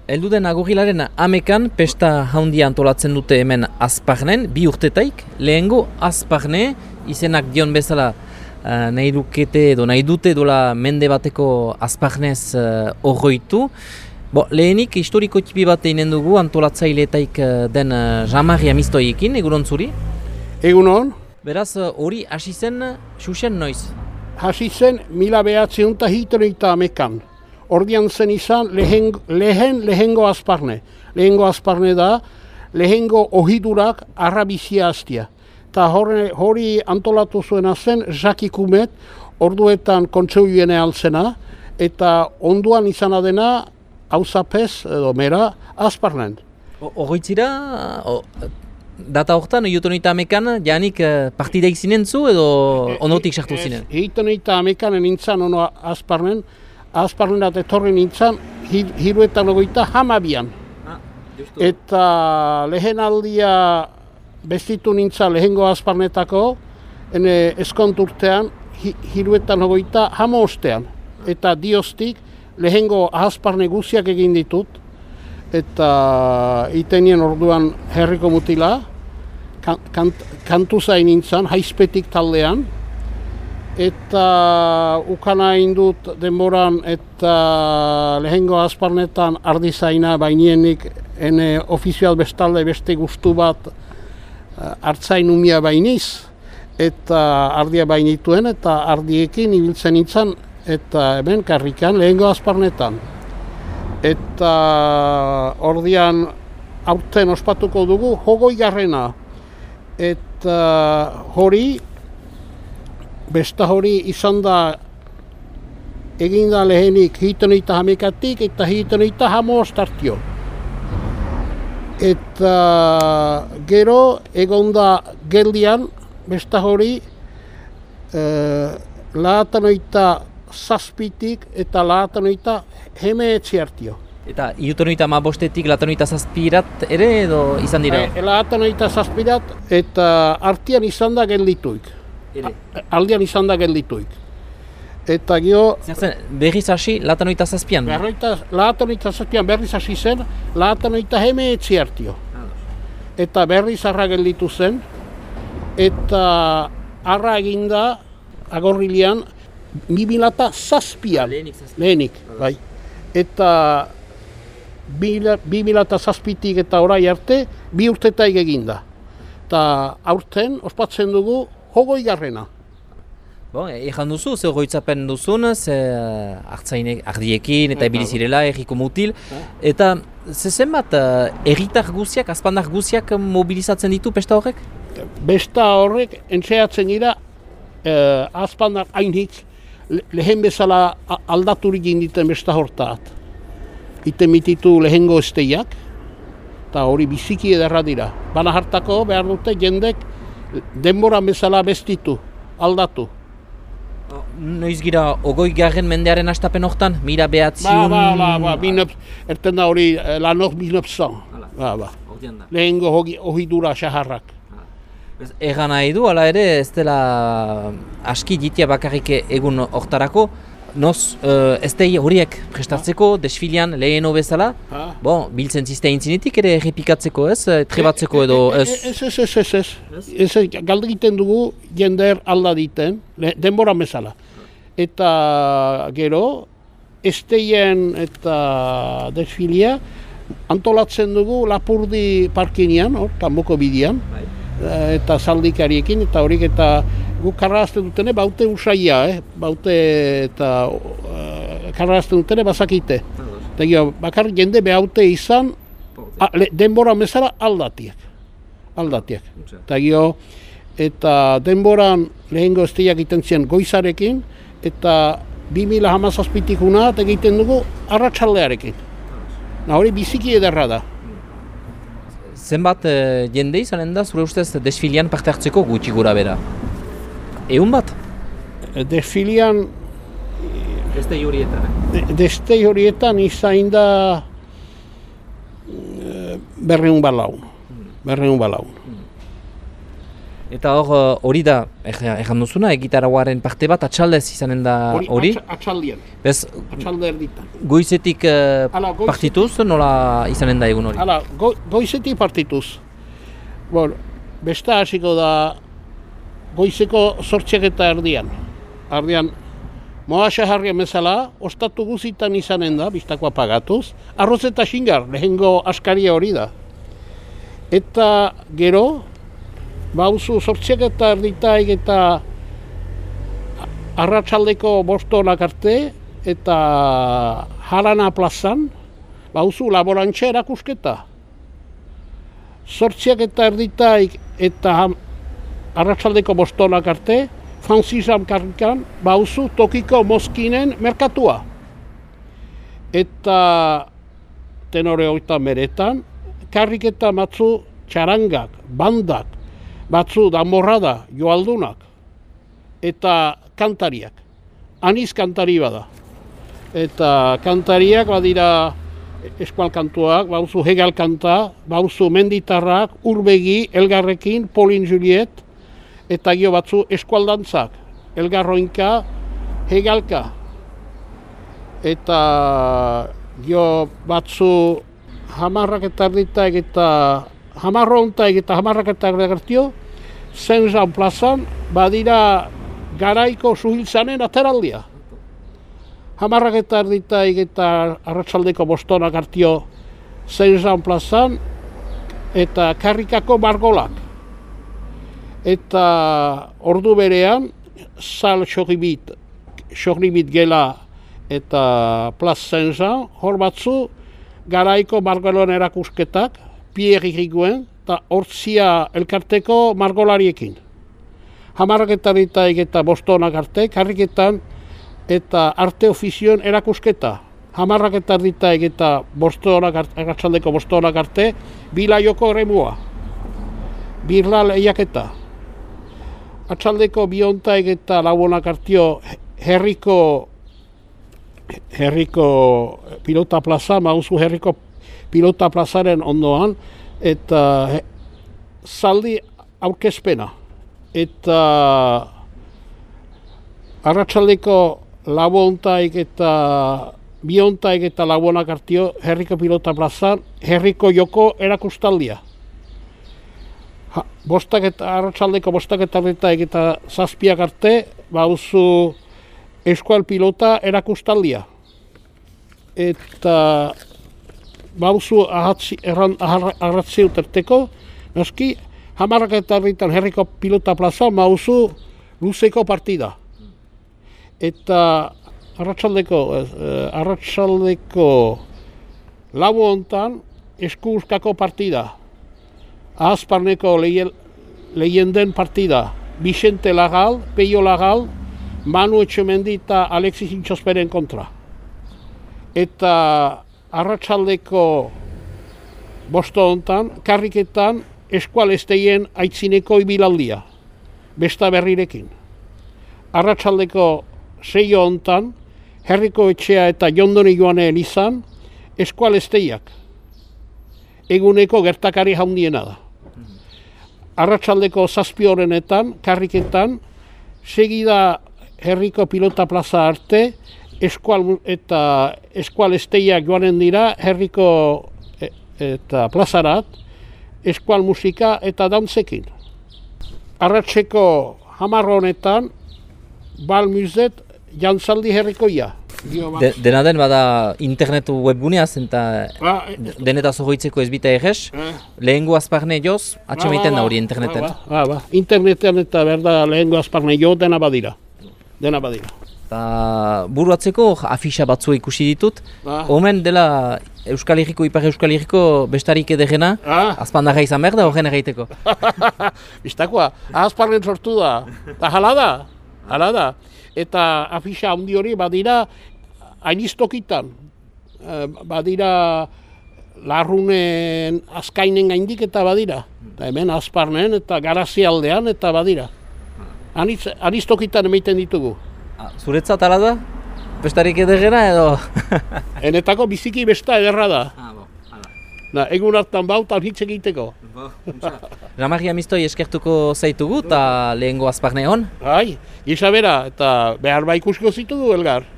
Heldu den agurrilaren amekan pesta handia antolatzen dute hemen Azparnen, 2 urtetaik. Lehengo Azparne, izenak dion bezala nahi dute dola mende bateko Azparnez horroitu. Lehenik historiko tipi bat einen dugu antolatzaileetaik den Jean-Marie Amistoiekin, egunon zuri? Egunon. Beraz, hori hasi zen, xuxen noiz? Hasi zen 1978 Ordian zen izan lehengo Azparne. Lehengo Azparne da, lehengo ohidurak arrabizia hastia. Eta hori antolatu zuena zen Jacques Kumet, orduetan kontseiluene altzena, eta onduan izana dena hauzapez edo mera Azparnen. Horritzira, data horretan, Iotonita amekan, janik partideik zinen zu edo onotik sartu zinen? Iotonita amekanen nintzen ono Azparnen, Azparnenat etorri nintzen, 1952. Eta lehen aldia bestitu nintzen lehengo Azparnetako, eskonturtean, 1955. Eta diostik, lehengo Azparne guziak egin ditut, eta itenien orduan herriko mutila, kantu zain nintzen, haizpetik taldean, eta ukana indut denboran eta lehengo Azparnetan ardizaina bainienik ene ofizial bestalde beste gustu bat hartzain umia bainiz, eta ardia bainituen eta ardiekin ibiltzen nintzen, eta hemen karrikan lehengo Azparnetan. Eta ordian aurten ospatuko dugu 20. Eta hori, besta hori izan da eginda lehenik 1911 eta 1915 artio. Eta gero egonda geldian besta hori 87tik eta 87 artio. Eta Iotonita amabostetik 87 ere edo izan dira? 87 eta artian izan da geldituik. Aldian izan da geldituik. Eta gio... Zertzen, berriz hasi 87an? 87an berriz hasi zen, 87 artio. Eta berriz arra gelditu zen, eta arra eginda agorrilian 2007an. Lehenik, bai. Eta 2007tik eta orai arte, 2 urtetaik eginda. Eta aurten ospatzen dugu 20. Ejan duzu, ze goitzapen duzun, ze ardiekin eta ebilizirela, erriko mutil. Eta zenbat erritar guziak, azpandar guziak mobilizatzen ditu pesta horrek? Besta horrek entzeatzen dira azpandar hainitz lehen bezala aldaturik inditen besta hortat. Iten mititu lehengo esteiak, eta hori biziki ederra dira. Bana hartako behar dute jendek denboran bezala bestitu, aldatu. Noiz gira, 20. mendearen astapen hortan, mira behatziun... Erten da hori lanok 1900. Lehengo ohidura xaharrak. Egan nahi du, ala ere, ez dela aski jitia bakarrik egun hortarako. Noz, ez da horiek prestatzeko, desfilian leheno bezala, biltzen zizte intzinetik ere errepikatzeko ez, trebatzeko edo ez? Ez, galdegiten dugu jender alda diten, denboran bezala. Eta gero, esteien eta desfilia antolatzen dugu Lapurdi parkinean, kanboko bidean, eta zaldikariekin, eta horiek eta guk karrazten dutene baute usaia, baute eta karrazten dutene bazakite. Eta gero, bakar jende behaute izan, denboran bezala aldatiak. Eta gero, eta denboran lehengo esteiak egiten ziren goizarekin, eta 2017tik unat egiten dugu arratsaldearekin. Hori biziki ederra da. Zenbat jende izanen da, zure ustez, desfilian parte hartzeko gutxi gura bera? Egun bat? Desfilian... Destei horietan. Destei horietan izain da... 200 balaun. Eta hor hori da, erran duzuna, egitarauaren parte bat atxaldez izanen da hori? Atxaldian, atxalde erditan. Goizetik partituz, nola izanen da egun hori? Hala, goizetik partituz. Beste hasiko da goizeko 8:00 erdian. Moaxa harrian bezala, ostatu guzitan izanen da, biztakoa pagatuz, arroz eta xingar, lehengo askaria hori da. Eta gero, bauzu 8:00 eta arratsaldeko 5:00 arte, eta Harana plazan, bauzu laborantxe erakusketa. 8:30 eta arratsaldeko 5:00 arte, Francisam karrikan, bauzu tokiko mozkinen merkatua. Eta tenore hoita meretan, karriketa batzu txarangak, bandak, batzu danborrada, joaldunak, eta kantariak. Aniz kantari bada. Eta kantariak badira eskual kantuak, bauzu hegal kanta, bauzu menditarrak, urbegi, elgarrekin, Polin Juliet, eta gio batzu eskualdantzak, elgarroinka, hegalka. Eta gio batzu hamarraketarditak eta hamarrontaik eta hamarraketardiak Zenjan plazan badira garaiko suhiltzanen ateraldia. Hamarraketarditak eta arratsaldeko 5:00 hartio Zenjan plazan eta karrikako margolak. Eta ordu berean, sal sohribit gela eta Plaz Zenjan, hor batzu garaiko margolon erakusketak, Pierre Iriguen, eta hortzia elkarteko margolariekin. Hamarraketarditak eta 5:00 arte, karriketan eta arte ofizioen erakusketa. Hamarraketarditak eta arratsaldeko 5:00 arte, bilaioko eremua. Birla lehiaketa. Atxaldeko 2:00 eta 4:00 artio herriko pilota plaza, mauzu herriko pilota plazaren ondoan, eta zaldi aurkezpena. Eta arratsaldeko 4:00 eta 2:00 eta 4:00 artio herriko pilota plazan, herriko joko erakustaldia. Arratsaldeko 5:00 eta 7:00 arte, bauzu eskual pilota erakustaldia. Eta bauzu arratzi uterteko, naski, hamarraketarditan herriko pilota plaza, bauzu luzeko partida. Eta arratsaldeko 4:00 hontan eskuuskako partida. Ahazparneko lehenden partida, Vicente Lagal, Peio Lagal, Manu Etxemendi eta Alexis Intxosperen kontra. Eta arratsaldeko 5:00 hontan, karriketan eskualesteien aitzineko ibilaldia, besta berrirekin. Arratsaldeko 6:00 hontan, herriko etxea eta Jondoni joanen izan, eskualesteiak. Eguneko gertakari handiena da. Arratsaldeko 7:00 karriketan, segida herriko pilota plaza arte, eskualesteiak joanen dira herriko eta plazarat, eskual musika eta dantzekin. Arratseko 10:00 bal muzet jantzaldi herrikoia. Dena den bada internet webguneaz eta denetaz horitzeko ez bita egez, lehengo azparne joz, atxamaiten da hori interneten. Internetean eta berda lehengo azparne jo dena badira. Eta buruatzeko afixa batzu ikusi ditut, omen dela Euskal Herriko, Ipar Euskal Herriko bestarik edegena, azpandaga izan behar da horren egiteko. Biztakoa, azparnen sortu da, eta hala da. Eta afixa handi hori badira hainiztokitan, badira Larrunen azkainen gaindik eta badira. Eta hemen Azparnen eta Garazialdean eta badira. Hainiztokitan emaiten ditugu. Zuretzat ala da? Bestarik edegena edo? Enetako biziki besta ederra da. Egun hartan bautan hitz egiteko. Jean-Marie Amistoi eskertuko zaitugu eta lehengo Azparne hon? Gisa bera, eta behar ba ikusko zitugu, Elgar.